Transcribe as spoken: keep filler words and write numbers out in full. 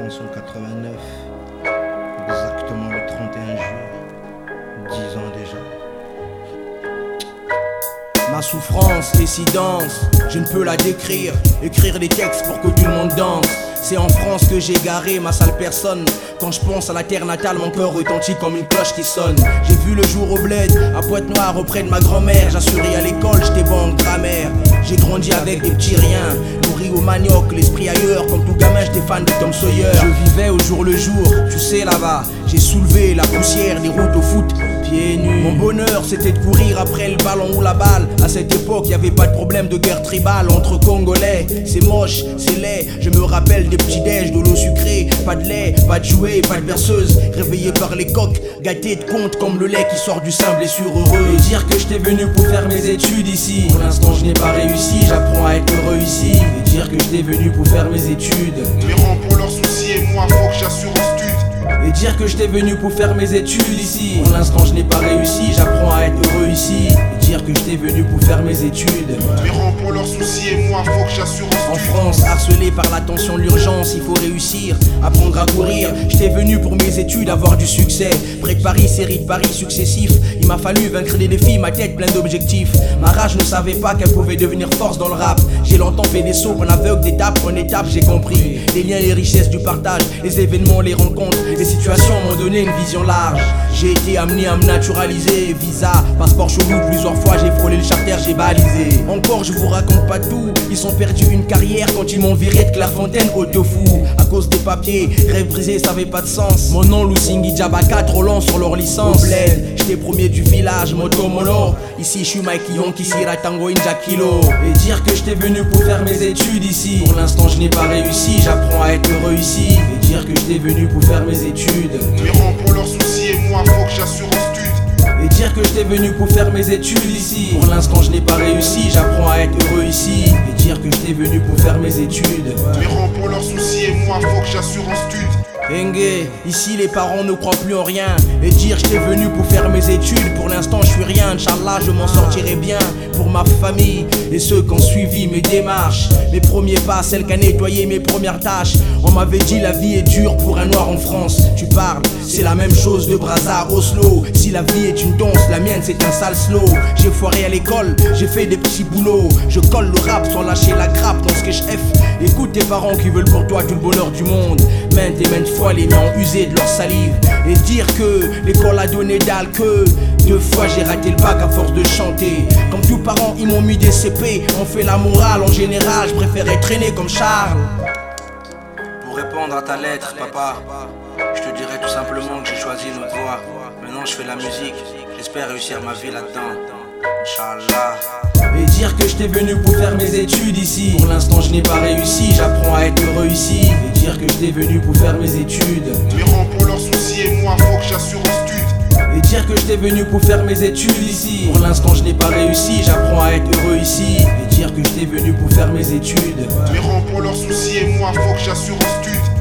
France en quatre-vingt-neuf, exactement le trente et un juillet, dix ans déjà. Ma souffrance et si dense, je ne peux la décrire. Écrire des textes pour que tout le monde danse. C'est en France que j'ai garé ma sale personne. Quand je pense à la terre natale, mon cœur retentit comme une cloche qui sonne. J'ai vu le jour au bled, à Pointe-Noire auprès de ma grand-mère. J'assurais à l'école, j'étais bon en grammaire. J'ai grandi avec des petits riens, nourri au manioc, l'esprit ailleurs. Comme tout gamin, j'étais fan de Tom Sawyer. Je vivais au jour le jour, tu sais là-bas. J'ai soulevé la poussière des routes au foot, pieds nus. Mon bonheur c'était de courir après le ballon ou la balle. À cette époque, y avait pas de problème de guerre tribale entre Congolais. C'est moche, c'est laid, je me rappelle des petits déj, de l'eau sucrée, pas de lait, pas de jouets, pas de berceuse. Réveillé par les coqs, gâté de compte comme le lait qui sort du sein, blessure heureux. Et dire que j'étais venu pour faire mes études ici. Pour l'instant je n'ai pas réussi, j'apprends à être heureux ici. Et dire que j'étais venu pour faire mes études. Mes rangs pour leurs soucis et moi faut que j'assure en stud. Et dire que j'étais venu pour faire mes études ici. Pour l'instant je n'ai pas réussi, j'apprends à être heureux ici. Et dire que j'étais venu pour faire mes études. Mes rangs pour leurs soucis et moi faut que j'assure en En stud. France, harcelé par l'attention, l'urgence, il faut réussir, apprendre à courir. J'étais venu pour mes études, avoir du succès. Près de Paris, série de paris successifs. Il m'a fallu vaincre des défis, ma tête pleine d'objectifs. Ma rage ne savait pas qu'elle pouvait devenir force dans le rap. J'ai longtemps fait des sauts en aveugle, d'étape en étape, j'ai compris. Les liens, les richesses du partage, les événements, les rencontres, les situations m'ont donné une vision large. J'ai été amené à me naturaliser, visa, passeport chelou, plusieurs fois j'ai frôlé le charter, j'ai balisé. Encore je vous raconte pas tout, ils sont perdus une carrière quand ils m'ont viré de Clairefontaine au tofu. À cause des papiers, rêve brisé, ça avait pas de sens. Mon nom Lusingi Djabaka, trop lent sur leur licence. Au bled, j'étais premier du village, moto mono. Ici je suis Mike Yon, qui sira Tango Inja Kilo. Et dire que j'étais venu pour faire mes études ici. Pour l'instant je n'ai pas réussi, j'apprends à être heureux ici. Et dire que j'étais venu pour faire mes études. Mes rangs pour leurs soucis et moi faut que j'assure en stud. Et dire que j'étais venu pour faire mes études ici. Pour l'instant je n'ai pas réussi, j'apprends à être heureux ici. Et dire que j'étais venu pour faire mes études. Mes rangs pour leurs soucis et moi faut que j'assure en stud. Engue, ici les parents ne croient plus en rien. Et dire j'étais venu pour faire mes études. Pour l'instant je suis rien, Inch'Allah je m'en sortirai bien. Pour ma famille et ceux qui ont suivi mes démarches. Mes premiers pas, celle qui a nettoyé mes premières tâches. On m'avait dit la vie est dure pour un noir en France. Tu parles, c'est la même chose de Brazza à Oslo. Si la vie est une danse, la mienne c'est un sale slow. J'ai foiré à l'école, j'ai fait des petits boulots. Je colle le rap sans lâcher la grappe dans ce que je F. Écoute tes parents qui veulent pour toi tout le bonheur du monde. Maintes et maintes fois les miens ont usé de leur salive. Et dire que l'école a donné dalle que deux fois j'ai raté le bac à force de chanter. Comme tous parents ils m'ont mis des C P. On fait la morale en général, je préférais traîner comme Charles. Pour répondre à ta lettre papa, je te dirais tout simplement que j'ai choisi notre voie. Maintenant je fais la musique, j'espère réussir ma vie là-dedans, Inch'Allah. Et dire que j'étais venu pour faire mes études ici. Pour l'instant je n'ai pas réussi, j'apprends à être heureux ici. Et dire que j'étais venu pour faire mes études. Mes rangs pour leurs soucis et moi faut que j'assure en stud. Et dire que j'étais venu pour faire mes études ici. Pour l'instant je n'ai pas réussi, j'apprends à être heureux ici. Et dire que j'étais venu pour faire mes études. Mes rangs pour leurs soucis et moi faut que j'assure en stud.